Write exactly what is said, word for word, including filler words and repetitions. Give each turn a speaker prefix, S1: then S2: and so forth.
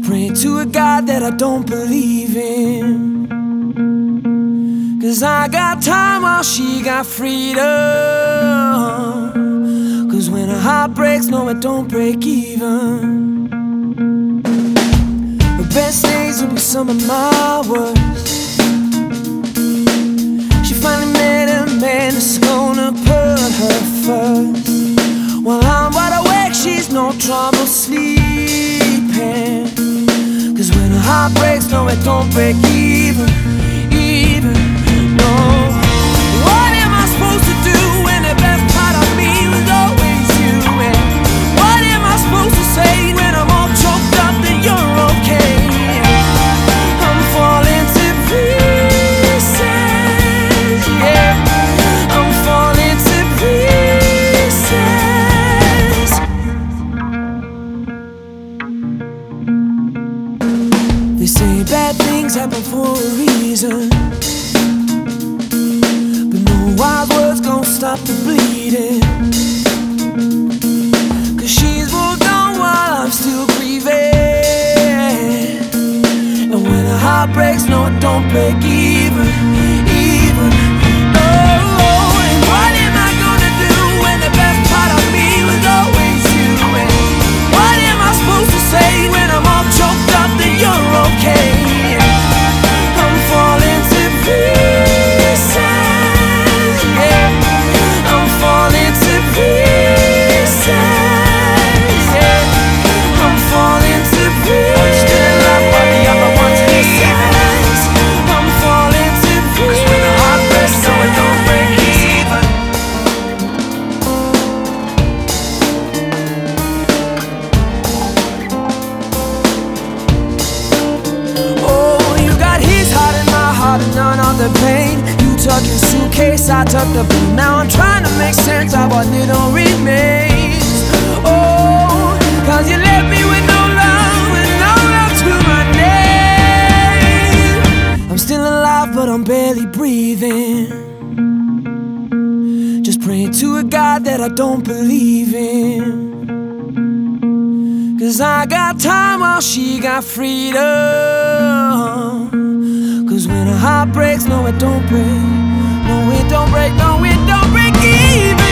S1: Just praying to a God that I don't believe in. Cause I got time while she got freedom. Cause when a heart breaks, no, it don't break even. The best days will be some of my worst. She finally met a man that's gonna put her first. While I'm wide awake, she's no trouble sleeping. Cause when a heart breaks, no, it don't break even, even, no. What am I supposed to do when the best part of me was always you? And what am I supposed to say when I'm all choked up that you're okay? I'm falling to pieces, yeah. I'm falling to pieces. They say bad things happen for a reason, but no wild words gon' stop the bleeding. Cause she's moved on while I'm still grieving. And when a heart breaks, no, it don't break even, even, no. And what am I gonna do when the best part of me was always you? And what am I supposed to say when I'm all choked up that you're okay? I'm falling to pieces, yeah. I'm falling to pieces, yeah. I'm falling to pieces. Still alive while the other one's missing. I'm falling to pieces. 'Cause when the heart breaks, no, it don't break even. Oh, you got his heart and my heart and none of the pain. You took your suitcase, I took the blue. Now I'm trying to make sense of what little remains. Oh, cause you left me with no love and no love to my name. I'm still alive, but I'm barely breathing. Just praying to a God that I don't believe in. Cause I got time while she got freedom. Cause when a heart breaks, no, it don't break. No, it don't break, no, it don't break even.